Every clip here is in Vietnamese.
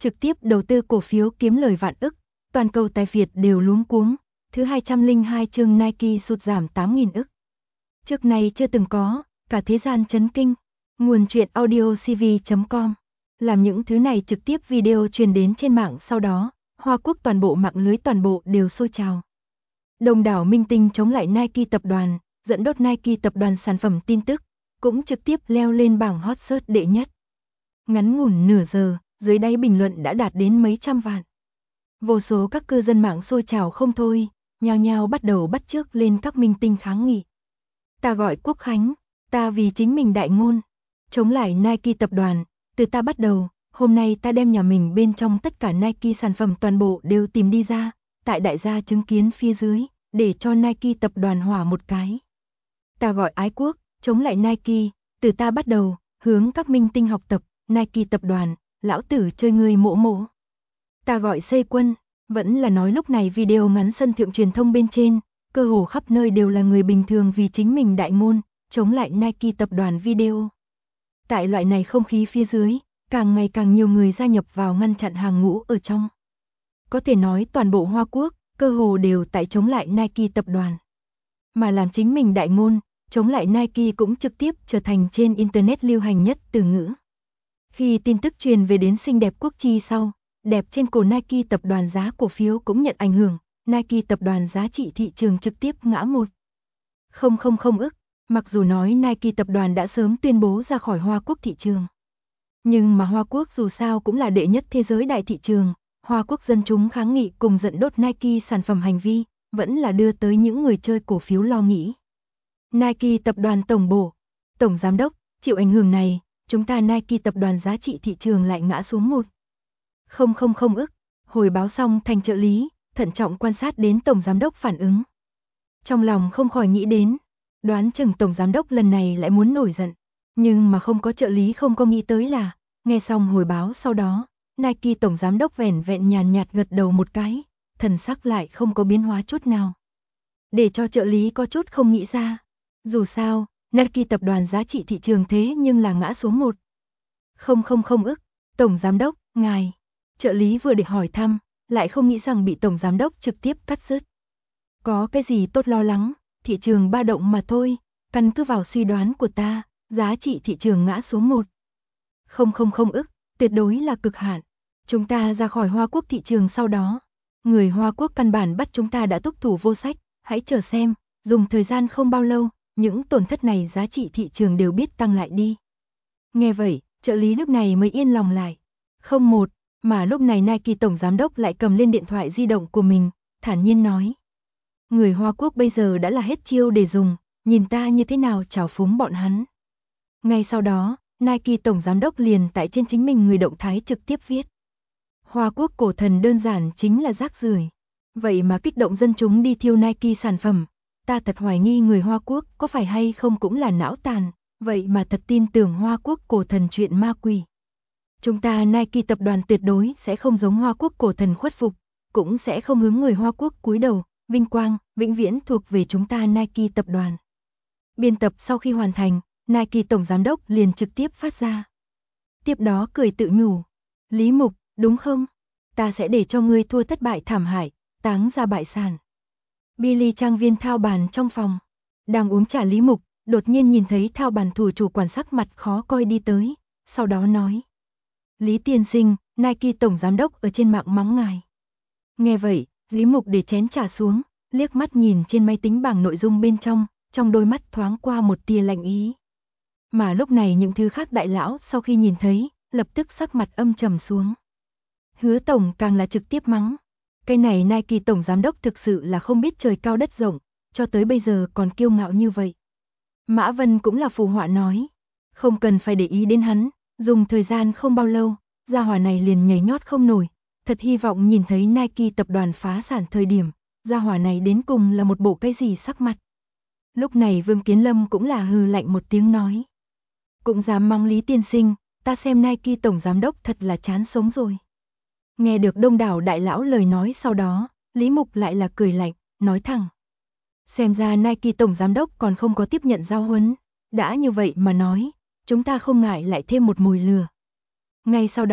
trực tiếp đầu tư cổ phiếu kiếm lời vạn ức, toàn cầu tài Việt đều luống cuống. Thứ 202 chương Nike sụt giảm 8.000 ức. Trước này chưa từng có, cả thế gian chấn kinh. Nguồn truyện audio cv.com. Làm những thứ này trực tiếp video truyền đến trên mạng, sau đó, Hoa Quốc toàn bộ mạng lưới toàn bộ đều sôi trào. Đông đảo minh tinh chống lại Nike tập đoàn, dẫn đốt Nike tập đoàn sản phẩm tin tức, cũng trực tiếp leo lên bảng hot search đệ nhất. Ngắn ngủn nửa giờ, dưới đáy bình luận đã đạt đến mấy trăm vạn. Vô số các cư dân mạng sôi trào không thôi, nhao nhao bắt đầu bắt chước lên các minh tinh kháng nghị. Ta gọi Quốc Khánh, ta vì chính mình đại ngôn, chống lại Nike tập đoàn, từ ta bắt đầu, hôm nay ta đem nhà mình bên trong tất cả Nike sản phẩm toàn bộ đều tìm đi ra, tại đại gia chứng kiến phía dưới, để cho Nike tập đoàn hỏa một cái. Ta gọi ái quốc, chống lại Nike, từ ta bắt đầu, hướng các minh tinh học tập, Nike tập đoàn, lão tử chơi người mỗ mỗ. Ta gọi xây quân, vẫn là nói lúc này video ngắn sân thượng truyền thông bên trên, cơ hồ khắp nơi đều là người bình thường vì chính mình đại ngôn, chống lại Nike tập đoàn video. Tại loại này không khí phía dưới, càng ngày càng nhiều người gia nhập vào ngăn chặn hàng ngũ ở trong. Có thể nói toàn bộ Hoa Quốc, cơ hồ đều tại chống lại Nike tập đoàn. Mà làm chính mình đại ngôn, chống lại Nike cũng trực tiếp trở thành trên Internet lưu hành nhất từ ngữ. Khi tin tức truyền về đến xinh đẹp Quốc Chi sau, đẹp trên cổ Nike tập đoàn giá cổ phiếu cũng nhận ảnh hưởng, Nike tập đoàn giá trị thị trường trực tiếp ngã 1,000 ức. Mặc dù nói Nike tập đoàn đã sớm tuyên bố ra khỏi Hoa Quốc thị trường. Nhưng mà Hoa Quốc dù sao cũng là đệ nhất thế giới đại thị trường, Hoa Quốc dân chúng kháng nghị cùng giận đốt Nike sản phẩm hành vi, vẫn là đưa tới những người chơi cổ phiếu lo nghĩ. Nike tập đoàn tổng bộ, tổng giám đốc, chịu ảnh hưởng này, chúng ta Nike tập đoàn giá trị thị trường lại ngã xuống 1,000 ức. Hồi báo xong thành trợ lý, thận trọng quan sát đến tổng giám đốc phản ứng. Trong lòng không khỏi nghĩ đến, đoán chừng tổng giám đốc lần này lại muốn nổi giận. Nhưng mà không có trợ lý không có nghĩ tới là, nghe xong hồi báo sau đó, Nike tổng giám đốc vẻn vẹn nhàn nhạt gật đầu một cái, thần sắc lại không có biến hóa chút nào. Để cho trợ lý có chút không nghĩ ra. Dù sao, Nike tập đoàn giá trị thị trường thế nhưng là ngã xuống 1,000 ức. Tổng giám đốc, ngài. Trợ lý vừa để hỏi thăm, lại không nghĩ rằng bị tổng giám đốc trực tiếp cắt dứt. Có cái gì tốt lo lắng, thị trường ba động mà thôi, căn cứ vào suy đoán của ta, giá trị thị trường ngã xuống 1,000 ức, tuyệt đối là cực hạn. Chúng ta ra khỏi Hoa Quốc thị trường sau đó, người Hoa Quốc căn bản bắt chúng ta đã túc thủ vô sách, hãy chờ xem, dùng thời gian không bao lâu, những tổn thất này giá trị thị trường đều biết tăng lại đi. Nghe vậy, trợ lý lúc này mới yên lòng lại. Không một, mà lúc này Nike tổng giám đốc lại cầm lên điện thoại di động của mình, thản nhiên nói. Người Hoa Quốc bây giờ đã là hết chiêu để dùng, nhìn ta như thế nào trào phúng bọn hắn. Ngay sau đó, Nike tổng giám đốc liền tại trên chính mình người động thái trực tiếp viết. Hoa Quốc cổ thần đơn giản chính là rác rưởi. Vậy mà kích động dân chúng đi thiêu Nike sản phẩm, ta thật hoài nghi người Hoa Quốc có phải hay không cũng là não tàn, vậy mà thật tin tưởng Hoa Quốc cổ thần chuyện ma quỷ. Chúng ta Nike tập đoàn tuyệt đối sẽ không giống Hoa Quốc cổ thần khuất phục, cũng sẽ không hướng người Hoa Quốc cúi đầu, vinh quang, vĩnh viễn thuộc về chúng ta Nike tập đoàn. Biên tập sau khi hoàn thành, Nike tổng giám đốc liền trực tiếp phát ra. Tiếp đó cười tự nhủ, Lý Mục, đúng không? Ta sẽ để cho ngươi thua thất bại thảm hại, táng ra bại sản. Billy trang viên thao bàn trong phòng, đang uống trà Lý Mục, đột nhiên nhìn thấy thao bàn thủ chủ quản sắc mặt khó coi đi tới, sau đó nói. Lý tiên sinh, Nike tổng giám đốc ở trên mạng mắng ngài. Nghe vậy, Lý Mục để chén trà xuống, liếc mắt nhìn trên máy tính bảng nội dung bên trong đôi mắt thoáng qua một tia lạnh ý. Mà lúc này những thứ khác đại lão sau khi nhìn thấy, lập tức sắc mặt âm trầm xuống. Hứa tổng càng là trực tiếp mắng. Cái này Nike tổng giám đốc thực sự là không biết trời cao đất rộng, cho tới bây giờ còn kiêu ngạo như vậy. Mã Vân cũng là phù họa nói. Không cần phải để ý đến hắn, dùng thời gian không bao lâu, gia hỏa này liền nhảy nhót không nổi. Thật hy vọng nhìn thấy Nike tập đoàn phá sản thời điểm, gia hỏa này đến cùng là một bộ cái gì sắc mặt. Lúc này Vương Kiến Lâm cũng là hừ lạnh một tiếng nói. Cũng dám mắng Lý tiên sinh, ta xem Nike tổng giám đốc thật là chán sống rồi. Nghe được đông đảo đại lão lời nói sau đó, Lý Mục lại là cười lạnh, nói thẳng. Xem ra Nike tổng giám đốc còn không có tiếp nhận giao huấn, đã như vậy mà nói, chúng ta không ngại lại thêm một mồi lửa. Ngay sau đó,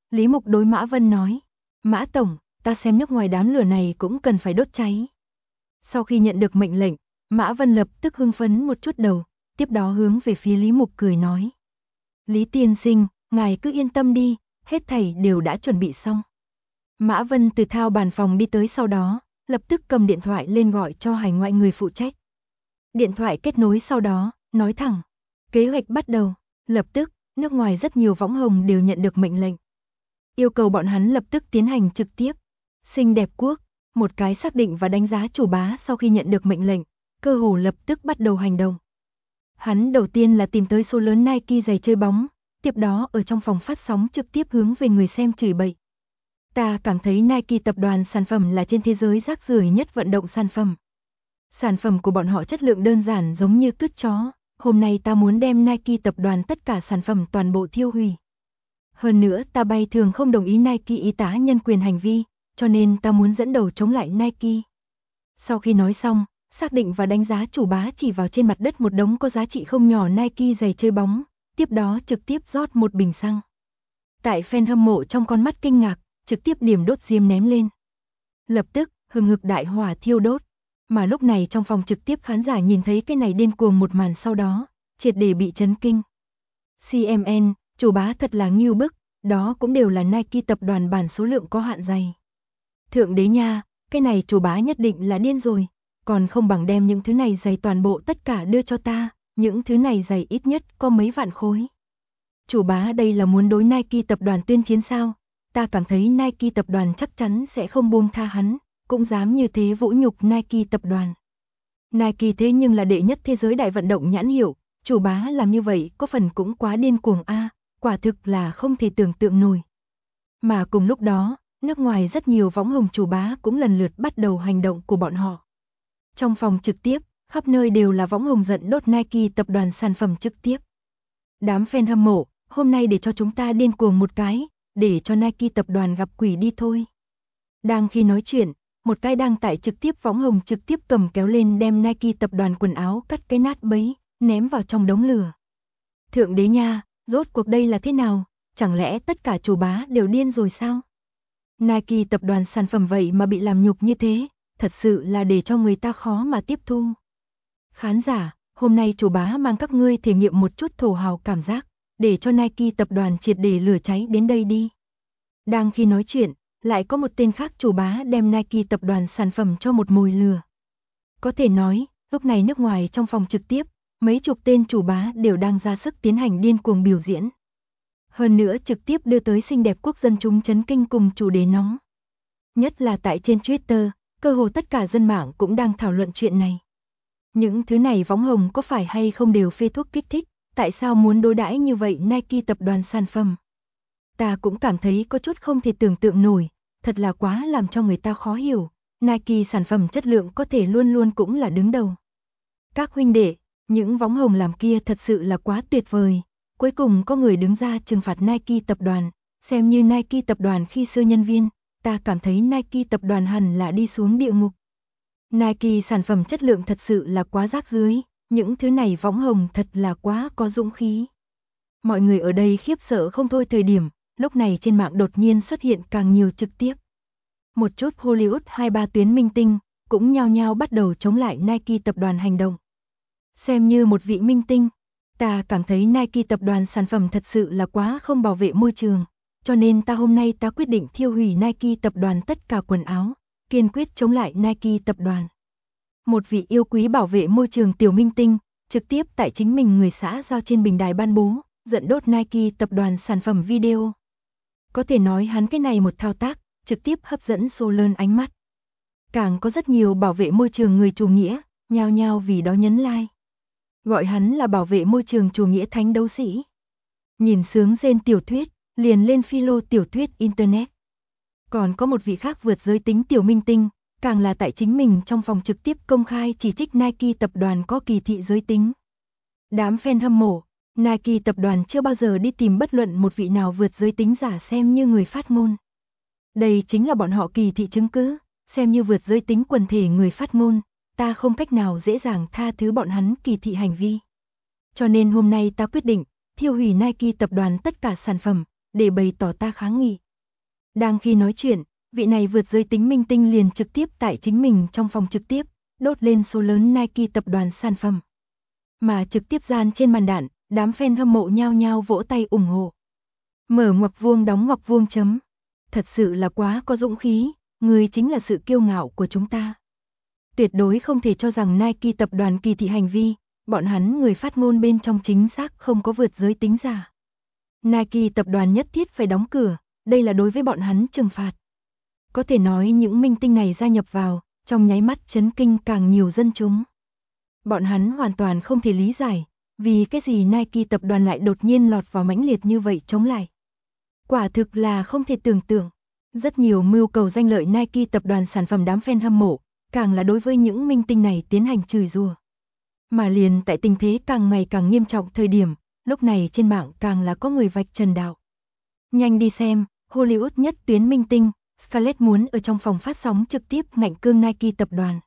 Lý Mục đối Mã Vân nói, Mã Tổng, ta xem nước ngoài đám lửa này cũng cần phải đốt cháy. Sau khi nhận được mệnh lệnh, Mã Vân lập tức hưng phấn một chút đầu, tiếp đó hướng về phía Lý Mục cười nói. Lý tiên sinh, ngài cứ yên tâm đi, hết thảy đều đã chuẩn bị xong. Mã Vân từ thao bàn phòng đi tới sau đó, lập tức cầm điện thoại lên gọi cho hải ngoại người phụ trách. Điện thoại kết nối sau đó, nói thẳng, kế hoạch bắt đầu, lập tức, nước ngoài rất nhiều võng hồng đều nhận được mệnh lệnh. Yêu cầu bọn hắn lập tức tiến hành trực tiếp. Xinh đẹp quốc, một cái xác định và đánh giá chủ bá sau khi nhận được mệnh lệnh, cơ hồ lập tức bắt đầu hành động. Hắn đầu tiên là tìm tới số lớn Nike giày chơi bóng, tiếp đó ở trong phòng phát sóng trực tiếp hướng về người xem chửi bậy. Ta cảm thấy Nike tập đoàn sản phẩm là trên thế giới rác rưởi nhất vận động sản phẩm. Sản phẩm của bọn họ chất lượng đơn giản giống như cứt chó, hôm nay ta muốn đem Nike tập đoàn tất cả sản phẩm toàn bộ thiêu hủy. Hơn nữa ta bay thường không đồng ý Nike y tá nhân quyền hành vi, cho nên ta muốn dẫn đầu chống lại Nike. Sau khi nói xong, xác định và đánh giá chủ bá chỉ vào trên mặt đất một đống có giá trị không nhỏ Nike giày chơi bóng, tiếp đó trực tiếp rót một bình xăng. Tại fan hâm mộ trong con mắt kinh ngạc, trực tiếp điểm đốt diêm ném lên. Lập tức, hừng hực đại hỏa thiêu đốt. Mà lúc này trong phòng trực tiếp khán giả nhìn thấy cái này điên cuồng một màn sau đó, triệt để bị chấn kinh. CMN, chủ bá thật là ngưu bức, đó cũng đều là Nike tập đoàn bản số lượng có hạn giày. Thượng đế nha, cái này chủ bá nhất định là điên rồi, còn không bằng đem những thứ này giày toàn bộ tất cả đưa cho ta, những thứ này giày ít nhất có mấy vạn khối. Chủ bá đây là muốn đối Nike tập đoàn tuyên chiến sao? Ta cảm thấy Nike tập đoàn chắc chắn sẽ không buông tha hắn, cũng dám như thế vũ nhục Nike tập đoàn. Nike thế nhưng là đệ nhất thế giới đại vận động nhãn hiệu, chủ bá làm như vậy có phần cũng quá điên cuồng a, quả thực là không thể tưởng tượng nổi. Mà cùng lúc đó, nước ngoài rất nhiều võng hồng chủ bá cũng lần lượt bắt đầu hành động của bọn họ. Trong phòng trực tiếp, khắp nơi đều là võng hồng giận đốt Nike tập đoàn sản phẩm trực tiếp. Đám fan hâm mộ, hôm nay để cho chúng ta điên cuồng một cái, để cho Nike tập đoàn gặp quỷ đi thôi. Đang khi nói chuyện, một cái đăng tải trực tiếp võng hồng trực tiếp cầm kéo lên đem Nike tập đoàn quần áo cắt cái nát bấy, ném vào trong đống lửa. Thượng đế nha, rốt cuộc đây là thế nào? Chẳng lẽ tất cả chủ bá đều điên rồi sao? Nike tập đoàn sản phẩm vậy mà bị làm nhục như thế, thật sự là để cho người ta khó mà tiếp thu. Khán giả, hôm nay chủ bá mang các ngươi thể nghiệm một chút thổ hào cảm giác, để cho Nike tập đoàn triệt để lửa cháy đến đây đi. Đang khi nói chuyện, lại có một tên khác chủ bá đem Nike tập đoàn sản phẩm cho một mồi lửa. Có thể nói, lúc này nước ngoài trong phòng trực tiếp, mấy chục tên chủ bá đều đang ra sức tiến hành điên cuồng biểu diễn. Hơn nữa trực tiếp đưa tới xinh đẹp quốc dân chúng chấn kinh cùng chủ đề nóng. Nhất là tại trên Twitter, cơ hồ tất cả dân mạng cũng đang thảo luận chuyện này. Những thứ này võng hồng có phải hay không đều phê thuốc kích thích, tại sao muốn đối đãi như vậy Nike tập đoàn sản phẩm? Ta cũng cảm thấy có chút không thể tưởng tượng nổi, thật là quá làm cho người ta khó hiểu, Nike sản phẩm chất lượng có thể luôn luôn cũng là đứng đầu. Các huynh đệ, những võng hồng làm kia thật sự là quá tuyệt vời, cuối cùng có người đứng ra trừng phạt Nike tập đoàn, xem như Nike tập đoàn khi xưa nhân viên, ta cảm thấy Nike tập đoàn hẳn là đi xuống địa ngục. Nike sản phẩm chất lượng thật sự là quá rác rưởi, những thứ này võng hồng thật là quá có dũng khí. Mọi người ở đây khiếp sợ không thôi thời điểm, lúc này trên mạng đột nhiên xuất hiện càng nhiều trực tiếp. Một chút Hollywood 2-3 tuyến minh tinh, cũng nhao nhao bắt đầu chống lại Nike tập đoàn hành động. Xem như một vị minh tinh, ta cảm thấy Nike tập đoàn sản phẩm thật sự là quá không bảo vệ môi trường, cho nên hôm nay ta quyết định thiêu hủy Nike tập đoàn tất cả quần áo, kiên quyết chống lại Nike tập đoàn. Một vị yêu quý bảo vệ môi trường tiểu minh tinh, trực tiếp tại chính mình người xã giao trên bình đài ban bố, giận đốt Nike tập đoàn sản phẩm video. Có thể nói hắn cái này một thao tác, trực tiếp hấp dẫn số lớn ánh mắt. Càng có rất nhiều bảo vệ môi trường người chủ nghĩa, nhao nhao vì đó nhấn like. Gọi hắn là bảo vệ môi trường chủ nghĩa thánh đấu sĩ. Nhìn sướng rên tiểu thuyết, liền lên philo tiểu thuyết internet. Còn có một vị khác vượt giới tính tiểu minh tinh, càng là tại chính mình trong phòng trực tiếp công khai chỉ trích Nike tập đoàn có kỳ thị giới tính. Đám fan hâm mộ, Nike tập đoàn chưa bao giờ đi tìm bất luận một vị nào vượt giới tính giả xem như người phát ngôn. Đây chính là bọn họ kỳ thị chứng cứ, xem như vượt giới tính quần thể người phát ngôn, ta không cách nào dễ dàng tha thứ bọn hắn kỳ thị hành vi. Cho nên hôm nay ta quyết định, thiêu hủy Nike tập đoàn tất cả sản phẩm, để bày tỏ ta kháng nghị. Đang khi nói chuyện, vị này vượt giới tính minh tinh liền trực tiếp tại chính mình trong phòng trực tiếp, đốt lên số lớn Nike tập đoàn sản phẩm. Mà trực tiếp gian trên màn đạn, đám fan hâm mộ nhao nhao vỗ tay ủng hộ. Mở ngoặc vuông đóng ngoặc vuông chấm. Thật sự là quá có dũng khí, người chính là sự kiêu ngạo của chúng ta. Tuyệt đối không thể cho rằng Nike tập đoàn kỳ thị hành vi, bọn hắn người phát ngôn bên trong chính xác không có vượt giới tính giả. Nike tập đoàn nhất thiết phải đóng cửa, đây là đối với bọn hắn trừng phạt. Có thể nói những minh tinh này gia nhập vào, trong nháy mắt chấn kinh càng nhiều dân chúng. Bọn hắn hoàn toàn không thể lý giải, vì cái gì Nike tập đoàn lại đột nhiên lọt vào mãnh liệt như vậy chống lại. Quả thực là không thể tưởng tượng. Rất nhiều mưu cầu danh lợi Nike tập đoàn sản phẩm đám fan hâm mộ, càng là đối với những minh tinh này tiến hành chửi rủa. Mà liền tại tình thế càng ngày càng nghiêm trọng thời điểm, lúc này trên mạng càng là có người vạch trần đạo. Nhanh đi xem, Hollywood nhất tuyến minh tinh, Scarlett muốn ở trong phòng phát sóng trực tiếp ngạnh cương Nike tập đoàn.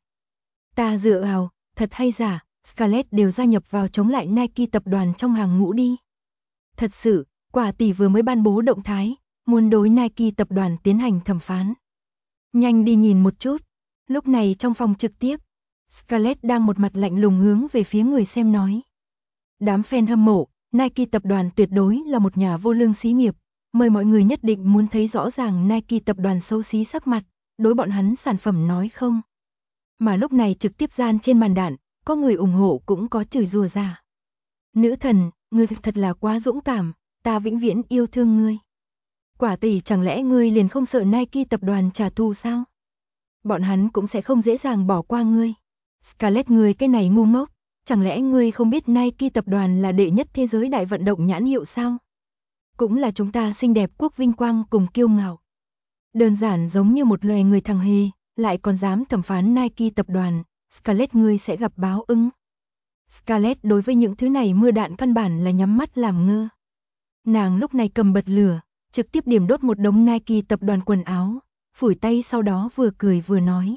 Ta dựa vào, thật hay giả, Scarlett đều gia nhập vào chống lại Nike tập đoàn trong hàng ngũ đi. Thật sự, quả tỷ vừa mới ban bố động thái, muốn đối Nike tập đoàn tiến hành thẩm phán. Nhanh đi nhìn một chút. Lúc này trong phòng trực tiếp, Scarlett đang một mặt lạnh lùng hướng về phía người xem nói. Đám fan hâm mộ, Nike tập đoàn tuyệt đối là một nhà vô lương xí nghiệp. Mời mọi người nhất định muốn thấy rõ ràng Nike tập đoàn xấu xí sắc mặt, đối bọn hắn sản phẩm nói không. Mà lúc này trực tiếp gian trên màn đạn, có người ủng hộ cũng có chửi rủa ra. Nữ thần, ngươi thật là quá dũng cảm, ta vĩnh viễn yêu thương ngươi. Quả tỷ chẳng lẽ ngươi liền không sợ Nike tập đoàn trả thù sao? Bọn hắn cũng sẽ không dễ dàng bỏ qua ngươi. Scarlett ngươi cái này ngu ngốc, chẳng lẽ ngươi không biết Nike tập đoàn là đệ nhất thế giới đại vận động nhãn hiệu sao? Cũng là chúng ta xinh đẹp quốc vinh quang cùng kiêu ngạo. Đơn giản giống như một loài người thằng hề, lại còn dám thẩm phán Nike tập đoàn, Scarlett ngươi sẽ gặp báo ứng. Scarlett đối với những thứ này mưa đạn căn bản là nhắm mắt làm ngơ. Nàng lúc này cầm bật lửa, trực tiếp điểm đốt một đống Nike tập đoàn quần áo, phủi tay sau đó vừa cười vừa nói.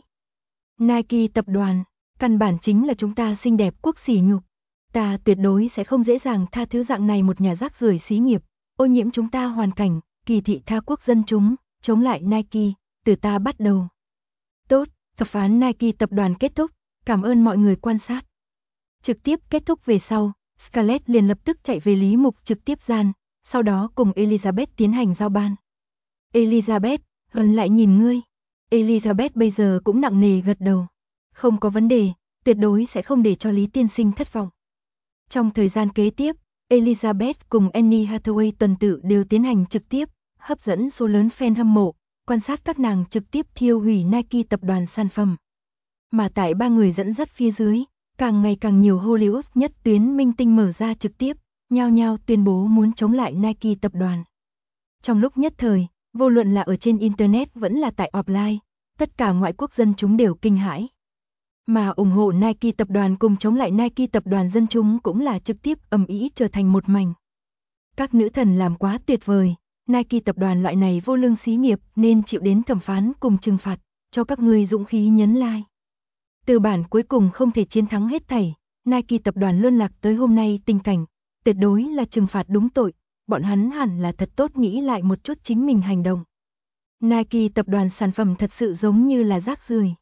Nike tập đoàn, căn bản chính là chúng ta xinh đẹp quốc sỉ nhục. Ta tuyệt đối sẽ không dễ dàng tha thứ dạng này một nhà rác rưởi xí nghiệp, ô nhiễm chúng ta hoàn cảnh, kỳ thị tha quốc dân chúng, chống lại Nike, từ ta bắt đầu. Tốt, thẩm phán Nike tập đoàn kết thúc, cảm ơn mọi người quan sát. Trực tiếp kết thúc về sau, Scarlett liền lập tức chạy về Lý Mục trực tiếp gian, sau đó cùng Elizabeth tiến hành giao ban. Elizabeth, Hân lại nhìn ngươi. Elizabeth bây giờ cũng nặng nề gật đầu. Không có vấn đề, tuyệt đối sẽ không để cho Lý tiên sinh thất vọng. Trong thời gian kế tiếp, Elizabeth cùng Annie Hathaway tuần tự đều tiến hành trực tiếp, hấp dẫn số lớn fan hâm mộ, quan sát các nàng trực tiếp thiêu hủy Nike tập đoàn sản phẩm. Mà tại ba người dẫn dắt phía dưới, càng ngày càng nhiều Hollywood nhất tuyến minh tinh mở ra trực tiếp, nhao nhao tuyên bố muốn chống lại Nike tập đoàn. Trong lúc nhất thời, vô luận là ở trên Internet vẫn là tại offline, tất cả ngoại quốc dân chúng đều kinh hãi. Mà ủng hộ Nike tập đoàn cùng chống lại Nike tập đoàn dân chúng cũng là trực tiếp ầm ĩ trở thành một mảnh. Các nữ thần làm quá tuyệt vời, Nike tập đoàn loại này vô lương xí nghiệp nên chịu đến thẩm phán cùng trừng phạt, cho các ngươi dũng khí nhấn like. Từ bản cuối cùng không thể chiến thắng hết thảy, Nike tập đoàn luôn lạc tới hôm nay tình cảnh, tuyệt đối là trừng phạt đúng tội, bọn hắn hẳn là thật tốt nghĩ lại một chút chính mình hành động. Nike tập đoàn sản phẩm thật sự giống như là rác rưởi.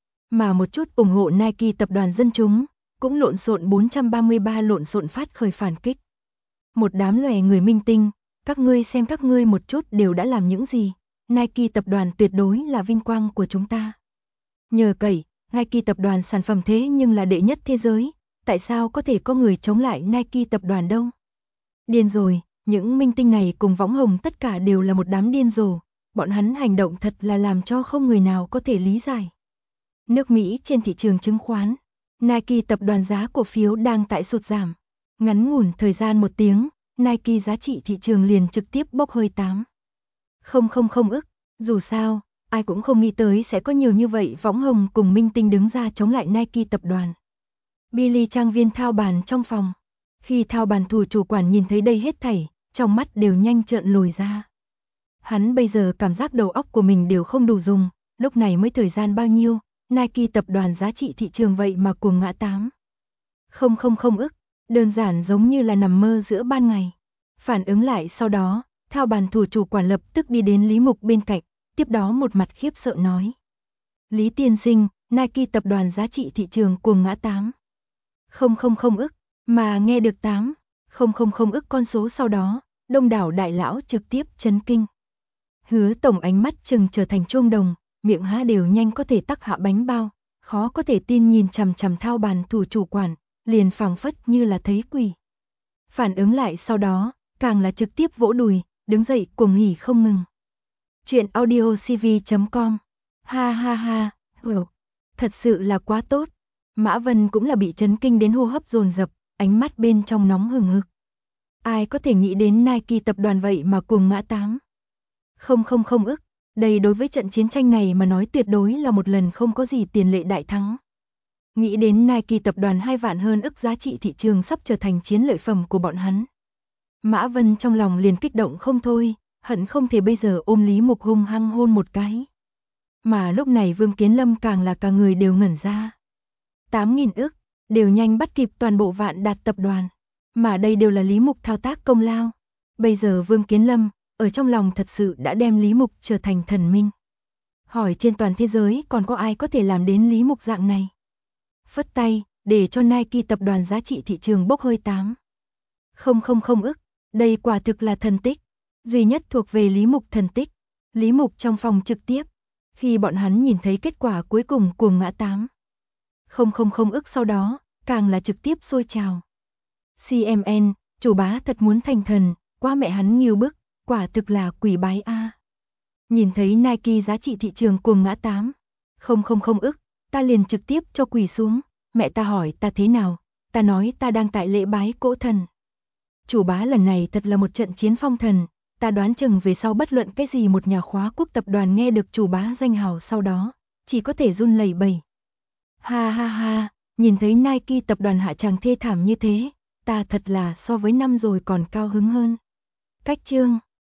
Mà một chút ủng hộ Nike tập đoàn dân chúng, cũng lộn xộn 433 lộn xộn phát khởi phản kích. Một đám lòe người minh tinh, các ngươi xem các ngươi một chút đều đã làm những gì, Nike tập đoàn tuyệt đối là vinh quang của chúng ta. Nhờ cậy, Nike tập đoàn sản phẩm thế nhưng là đệ nhất thế giới, tại sao có thể có người chống lại Nike tập đoàn đâu? Điên rồi, những minh tinh này cùng võng hồng tất cả đều là một đám điên rồ, bọn hắn hành động thật là làm cho không người nào có thể lý giải. Nước Mỹ trên thị trường chứng khoán, Nike tập đoàn giá cổ phiếu đang tại sụt giảm. Ngắn ngủn thời gian 1 tiếng, Nike giá trị thị trường liền trực tiếp bốc hơi 8,000 ức. Dù sao, ai cũng không nghĩ tới sẽ có nhiều như vậy võng hồng cùng minh tinh đứng ra chống lại Nike tập đoàn. Billy trang viên thao bàn trong phòng. Khi thao bàn thủ chủ quản nhìn thấy đây hết thảy, trong mắt đều nhanh trợn lồi ra. Hắn bây giờ cảm giác đầu óc của mình đều không đủ dùng, lúc này mới thời gian bao nhiêu, Nike tập đoàn giá trị thị trường vậy mà cuồng ngã 8,000 ức, đơn giản giống như là nằm mơ giữa ban ngày. Phản ứng lại sau đó, Thao bàn thủ chủ quản lập tức đi đến Lý Mục bên cạnh, tiếp đó một mặt khiếp sợ nói. Lý tiên sinh, Nike tập đoàn giá trị thị trường cuồng ngã 8,000 ức, mà nghe được 8,000 ức con số sau đó, đông đảo đại lão trực tiếp chấn kinh. Hứa tổng ánh mắt chừng trở thành chuông đồng, miệng há đều nhanh có thể tắc hạ bánh bao, khó có thể tin nhìn chằm chằm Thao bàn thủ chủ quản, liền phảng phất như là thấy quỷ. Phản ứng lại sau đó, càng là trực tiếp vỗ đùi, đứng dậy cuồng hỉ không ngừng. Chuyện audiocv.com. Ha ha ha, thật sự là quá tốt. Mã Vân cũng là bị chấn kinh đến hô hấp dồn dập, ánh mắt bên trong nóng hừng hực. Ai có thể nghĩ đến Nike tập đoàn vậy mà cuồng ngã 8,000 ức, đây đối với trận chiến tranh này mà nói tuyệt đối là một lần không có gì tiền lệ đại thắng. Nghĩ đến Nike tập đoàn 2 vạn hơn ức giá trị thị trường sắp trở thành chiến lợi phẩm của bọn hắn. Mã Vân trong lòng liền kích động không thôi, hận không thể bây giờ ôm Lý Mục hung hăng hôn một cái. Mà lúc này Vương Kiến Lâm càng là cả người đều ngẩn ra. 8.000 ức, đều nhanh bắt kịp toàn bộ Vạn Đạt tập đoàn. Mà đây đều là Lý Mục thao tác công lao. Bây giờ Vương Kiến Lâm, ở trong lòng thật sự đã đem Lý Mục trở thành thần minh. Hỏi trên toàn thế giới còn có ai có thể làm đến Lý Mục dạng này. Phất tay, để cho Nike tập đoàn giá trị thị trường bốc hơi 8,000 ức. Đây quả thực là thần tích. Duy nhất thuộc về Lý Mục thần tích. Lý Mục trong phòng trực tiếp. Khi bọn hắn nhìn thấy kết quả cuối cùng cuồng ngã 8,000 ức sau đó, càng là trực tiếp sôi trào. CMN, chủ bá thật muốn thành thần, quá mẹ hắn nghiêu bức, quả thực là quỷ bái a. Nhìn thấy Nike giá trị thị trường cuồng ngã 8,000 ức, ta liền trực tiếp cho quỳ xuống, mẹ ta hỏi ta thế nào, ta nói ta đang tại lễ bái cỗ thần. Chủ bá lần này thật là một trận chiến phong thần, ta đoán chừng về sau bất luận cái gì một nhà khóa quốc tập đoàn nghe được chủ bá danh hào sau đó, chỉ có thể run lẩy bẩy. Ha ha ha, nhìn thấy Nike tập đoàn hạ tràng thê thảm như thế, ta thật là so với năm rồi còn cao hứng hơn. Cách chương